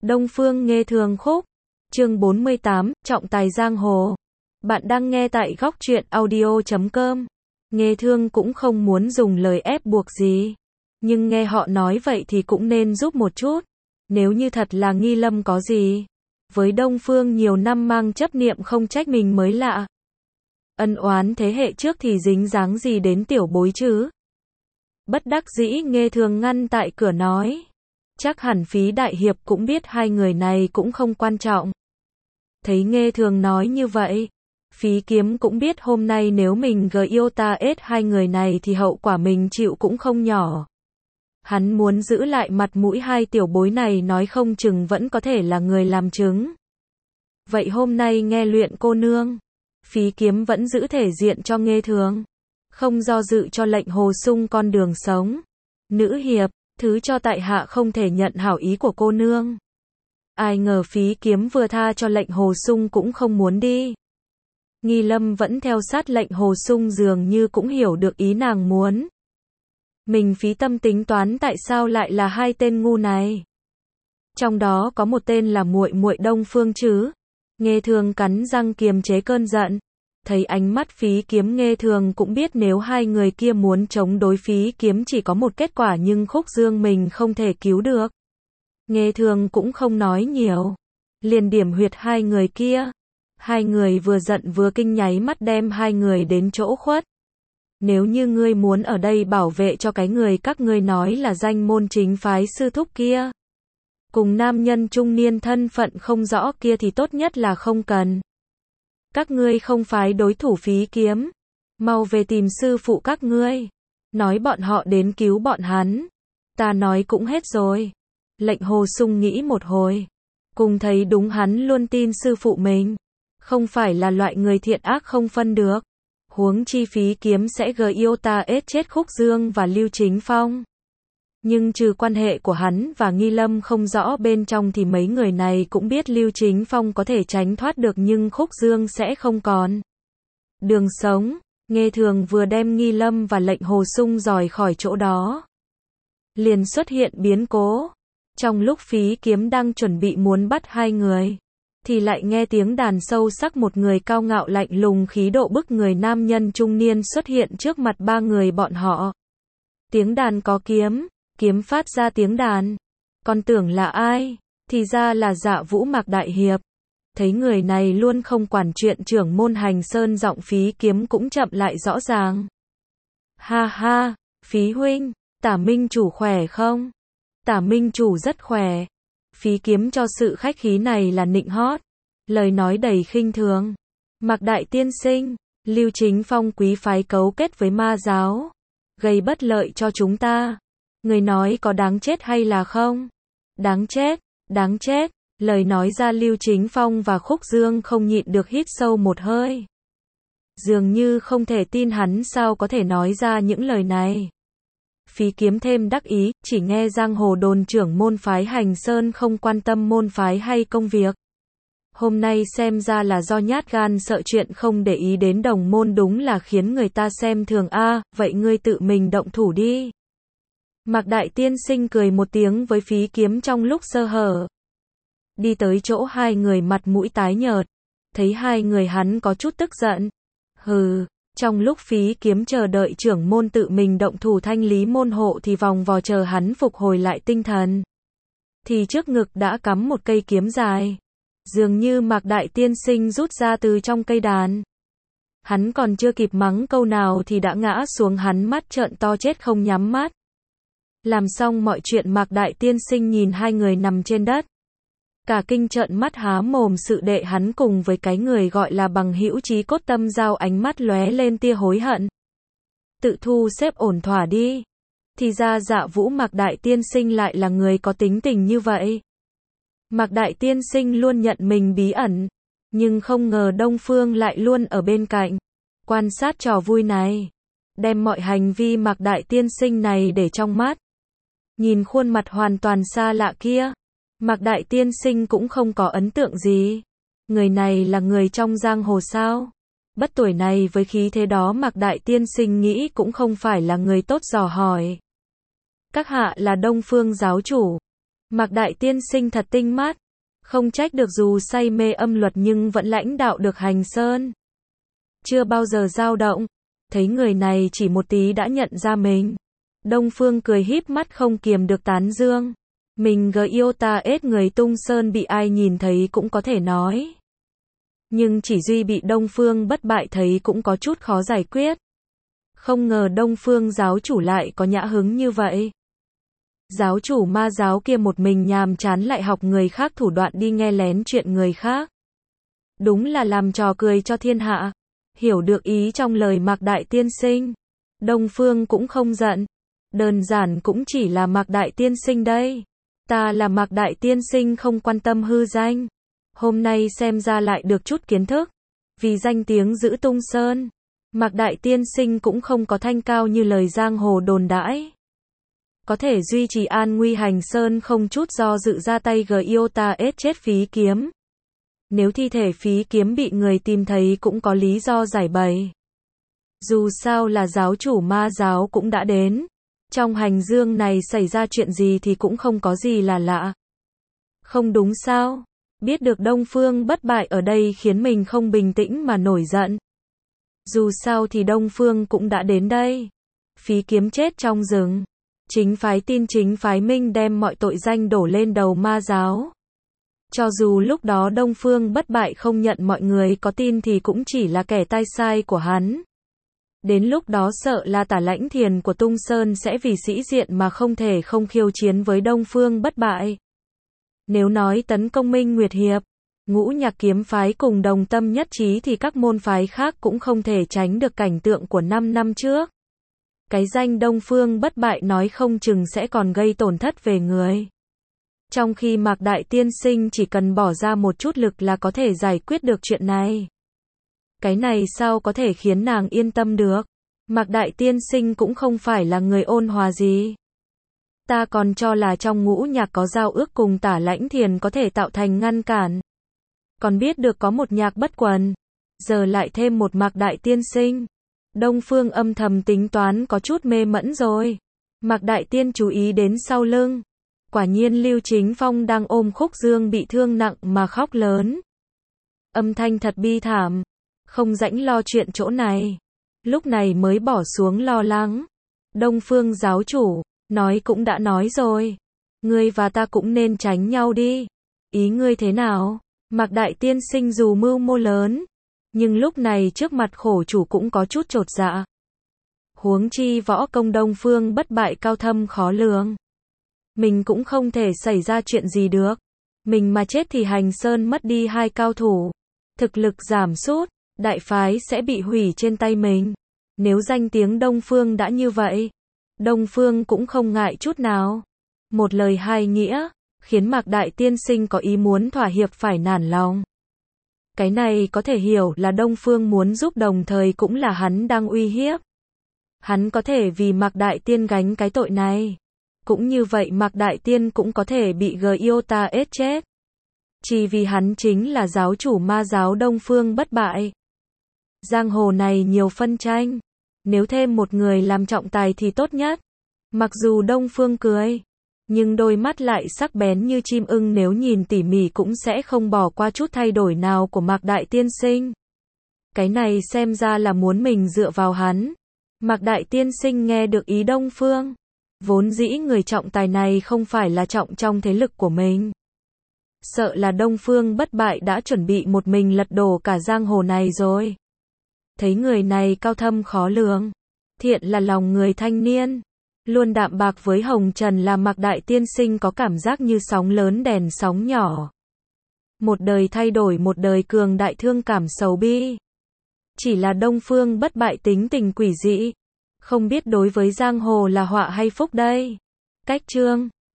Đông Phương Nghê Thường Khúc. Chương 48, Trọng tài giang hồ. Bạn đang nghe tại góc truyện audio.com. Nghê Thương cũng không muốn dùng lời ép buộc gì. Nhưng nghe họ nói vậy thì cũng nên giúp một chút. Nếu như thật là Nghi Lâm có gì với Đông Phương nhiều năm mang chấp niệm không trách mình mới lạ. Ân oán thế hệ trước thì dính dáng gì đến tiểu bối chứ? Bất đắc dĩ Nghê Thường ngăn tại cửa nói. Chắc hẳn Phí Đại Hiệp cũng biết hai người này cũng không quan trọng. Thấy Nghê Thường nói như vậy, Phí Kiếm cũng biết hôm nay nếu mình yêu ta ết hai người này thì hậu quả mình chịu cũng không nhỏ. Hắn muốn giữ lại mặt mũi hai tiểu bối này nói không chừng vẫn có thể là người làm chứng. Vậy hôm nay nghe luyện cô nương, Phí Kiếm vẫn giữ thể diện cho Nghê Thường, không do dự cho lệnh hồ sung con đường sống. Nữ hiệp, thứ cho tại hạ không thể nhận hảo ý của cô nương. Ai ngờ Phí Kiếm vừa tha cho lệnh hồ sung cũng không muốn đi. Nghi Lâm vẫn theo sát lệnh hồ sung dường như cũng hiểu được ý nàng muốn. Mình phí tâm tính toán tại sao lại là hai tên ngu này. Trong đó có một tên là muội muội Đông Phương chứ. Nghê Thường cắn răng kiềm chế cơn giận. Thấy ánh mắt Phí Kiếm Nghê Thường cũng biết nếu hai người kia muốn chống đối Phí Kiếm chỉ có một kết quả nhưng Khúc Dương mình không thể cứu được. Nghê Thường cũng không nói nhiều. Liền điểm huyệt hai người kia. Hai người vừa giận vừa kinh nháy mắt đem hai người đến chỗ khuất. Nếu như ngươi muốn ở đây bảo vệ cho cái người các ngươi nói là danh môn chính phái sư thúc kia, cùng nam nhân trung niên thân phận không rõ kia thì tốt nhất là không cần. Các ngươi không phái đối thủ Phí Kiếm, mau về tìm sư phụ các ngươi, nói bọn họ đến cứu bọn hắn. Ta nói cũng hết rồi. Lệnh hồ sung nghĩ một hồi, cùng thấy đúng hắn luôn tin sư phụ mình, không phải là loại người thiện ác không phân được. Huống chi Phí Kiếm sẽ yêu ta ết chết Khúc Dương và Lưu Chính Phong. Nhưng trừ quan hệ của hắn và Nghi Lâm không rõ bên trong thì mấy người này cũng biết Lưu Chính Phong có thể tránh thoát được nhưng Khúc Dương sẽ không còn đường sống. Nghê Thường vừa đem Nghi Lâm và lệnh hồ sung rời khỏi chỗ đó, liền xuất hiện biến cố. Trong lúc Phí Kiếm đang chuẩn bị muốn bắt hai người, thì lại nghe tiếng đàn sâu sắc một người cao ngạo lạnh lùng khí độ bức người nam nhân trung niên xuất hiện trước mặt ba người bọn họ. Tiếng đàn có kiếm, kiếm phát ra tiếng đàn. Còn tưởng là ai? Thì ra là Dạ Vũ Mạc Đại Hiệp. Thấy người này luôn không quản chuyện trưởng môn Hành Sơn giọng Phí Kiếm cũng chậm lại rõ ràng. Ha ha, Phí huynh, Tả Minh chủ khỏe không? Tả Minh chủ rất khỏe. Phí Kiếm cho sự khách khí này là nịnh hót, lời nói đầy khinh thường. Mạc Đại tiên sinh, Lưu Chính Phong quý phái cấu kết với ma giáo, gây bất lợi cho chúng ta. Người nói có đáng chết hay là không? Đáng chết, đáng chết. Lời nói ra Lưu Chính Phong và Khúc Dương không nhịn được hít sâu một hơi. Dường như không thể tin hắn sao có thể nói ra những lời này. Phí Kiếm thêm đắc ý, chỉ nghe giang hồ đồn trưởng môn phái Hành Sơn không quan tâm môn phái hay công việc. Hôm nay xem ra là do nhát gan sợ chuyện không để ý đến đồng môn đúng là khiến người ta xem thường a. Vậy ngươi tự mình động thủ đi. Mạc Đại tiên sinh cười một tiếng với Phí Kiếm trong lúc sơ hở. Đi tới chỗ hai người mặt mũi tái nhợt. Thấy hai người hắn có chút tức giận. Hừ. Trong lúc Phí Kiếm chờ đợi trưởng môn tự mình động thủ thanh lý môn hộ thì vòng vò chờ hắn phục hồi lại tinh thần, thì trước ngực đã cắm một cây kiếm dài. Dường như Mạc Đại tiên sinh rút ra từ trong cây đàn. Hắn còn chưa kịp mắng câu nào thì đã ngã xuống, hắn mắt trợn to chết không nhắm mắt. Làm xong mọi chuyện Mạc Đại tiên sinh nhìn hai người nằm trên đất, cả kinh trợn mắt há mồm. Sự đệ hắn cùng với cái người gọi là bằng hữu chí cốt tâm giao ánh mắt lóe lên tia hối hận. Tự thu xếp ổn thỏa đi. Thì ra Dạ Vũ Mạc Đại tiên sinh lại là người có tính tình như vậy. Mạc Đại tiên sinh luôn nhận mình bí ẩn, nhưng không ngờ Đông Phương lại luôn ở bên cạnh, quan sát trò vui này, đem mọi hành vi Mạc Đại tiên sinh này để trong mắt. Nhìn khuôn mặt hoàn toàn xa lạ kia, Mạc Đại tiên sinh cũng không có ấn tượng gì. Người này là người trong giang hồ sao? Bất tuổi này với khí thế đó Mạc Đại tiên sinh nghĩ cũng không phải là người tốt dò hỏi. Các hạ là Đông Phương giáo chủ. Mạc Đại Tiên Sinh thật tinh mắt. Không trách được dù say mê âm luật nhưng vẫn lãnh đạo được Hành Sơn. Chưa bao giờ dao động. Thấy người này chỉ một tí đã nhận ra mình. Đông Phương cười híp mắt không kiềm được tán dương. Mình yêu ta ết người Tung Sơn bị ai nhìn thấy cũng có thể nói. Nhưng chỉ duy bị Đông Phương Bất Bại thấy cũng có chút khó giải quyết. Không ngờ Đông Phương giáo chủ lại có nhã hứng như vậy. Giáo chủ ma giáo kia một mình nhàm chán lại học người khác thủ đoạn đi nghe lén chuyện người khác. Đúng là làm trò cười cho thiên hạ. Hiểu được ý trong lời Mạc Đại Tiên Sinh. Đông Phương cũng không giận. Đơn giản cũng chỉ là Mạc Đại Tiên Sinh đây. Ta là Mạc Đại Tiên Sinh không quan tâm hư danh. Hôm nay xem ra lại được chút kiến thức. Vì danh tiếng giữ Tung Sơn. Mạc Đại Tiên Sinh cũng không có thanh cao như lời giang hồ đồn đãi. Có thể duy trì an nguy Hành Sơn không chút do dự ra tay yêu ta ết chết Phí Kiếm. Nếu thi thể Phí Kiếm bị người tìm thấy cũng có lý do giải bày. Dù sao là giáo chủ ma giáo cũng đã đến. Trong hành dương này xảy ra chuyện gì thì cũng không có gì là lạ. Không đúng sao? Biết được Đông Phương Bất Bại ở đây khiến mình không bình tĩnh mà nổi giận. Dù sao thì Đông Phương cũng đã đến đây. Phí Kiếm chết trong rừng. Chính phái tin chính phái Minh đem mọi tội danh đổ lên đầu ma giáo. Cho dù lúc đó Đông Phương Bất Bại không nhận mọi người có tin thì cũng chỉ là kẻ tay sai của hắn. Đến lúc đó sợ là Tả Lãnh Thiền của Tung Sơn sẽ vì sĩ diện mà không thể không khiêu chiến với Đông Phương Bất Bại. Nếu nói tấn công Minh Nguyệt Hiệp, Ngũ Nhạc Kiếm phái cùng đồng tâm nhất trí thì các môn phái khác cũng không thể tránh được cảnh tượng của 5 năm trước. Cái danh Đông Phương Bất Bại nói không chừng sẽ còn gây tổn thất về người. Trong khi Mạc Đại Tiên Sinh chỉ cần bỏ ra một chút lực là có thể giải quyết được chuyện này. Cái này sao có thể khiến nàng yên tâm được? Mạc Đại Tiên Sinh cũng không phải là người ôn hòa gì. Ta còn cho là trong Ngũ Nhạc có giao ước cùng Tả Lãnh Thiền có thể tạo thành ngăn cản. Còn biết được có một Nhạc Bất Quần. Giờ lại thêm một Mạc Đại Tiên Sinh. Đông Phương âm thầm tính toán có chút mê mẫn rồi. Mạc Đại Tiên chú ý đến sau lưng. Quả nhiên Lưu Chính Phong đang ôm Khúc Dương bị thương nặng mà khóc lớn. Âm thanh thật bi thảm. Không rảnh lo chuyện chỗ này. Lúc này mới bỏ xuống lo lắng. Đông Phương giáo chủ, nói cũng đã nói rồi. Ngươi và ta cũng nên tránh nhau đi. Ý ngươi thế nào? Mạc Đại Tiên Sinh dù mưu mô lớn. Nhưng lúc này trước mặt khổ chủ cũng có chút chột dạ. Huống chi võ công Đông Phương Bất Bại cao thâm khó lường. Mình cũng không thể xảy ra chuyện gì được. Mình mà chết thì Hành Sơn mất đi 2 cao thủ. Thực lực giảm sút, đại phái sẽ bị hủy trên tay mình. Nếu danh tiếng Đông Phương đã như vậy, Đông Phương cũng không ngại chút nào. Một lời hai nghĩa, khiến Mạc Đại Tiên Sinh có ý muốn thỏa hiệp phải nản lòng. Cái này có thể hiểu là Đông Phương muốn giúp đồng thời cũng là hắn đang uy hiếp. Hắn có thể vì Mạc Đại Tiên gánh cái tội này. Cũng như vậy Mạc Đại Tiên cũng có thể bị yêu ta ết chết. Chỉ vì hắn chính là giáo chủ ma giáo Đông Phương Bất Bại. Giang hồ này nhiều phân tranh. Nếu thêm một người làm trọng tài thì tốt nhất. Mặc dù Đông Phương cười, nhưng đôi mắt lại sắc bén như chim ưng, nếu nhìn tỉ mỉ cũng sẽ không bỏ qua chút thay đổi nào của Mạc Đại Tiên Sinh. Cái này xem ra là muốn mình dựa vào hắn. Mạc Đại Tiên Sinh nghe được ý Đông Phương. Vốn dĩ người trọng tài này không phải là trọng trong thế lực của mình. Sợ là Đông Phương Bất Bại đã chuẩn bị một mình lật đổ cả giang hồ này rồi. Thấy người này cao thâm khó lường. Thiện là lòng người thanh niên. Luôn đạm bạc với hồng trần là Mạc Đại Tiên Sinh có cảm giác như sóng lớn đèn sóng nhỏ. Một đời thay đổi, một đời cường đại, thương cảm sầu bi. Chỉ là Đông Phương Bất Bại tính tình quỷ dị. Không biết đối với giang hồ là họa hay phúc đây. Cách chương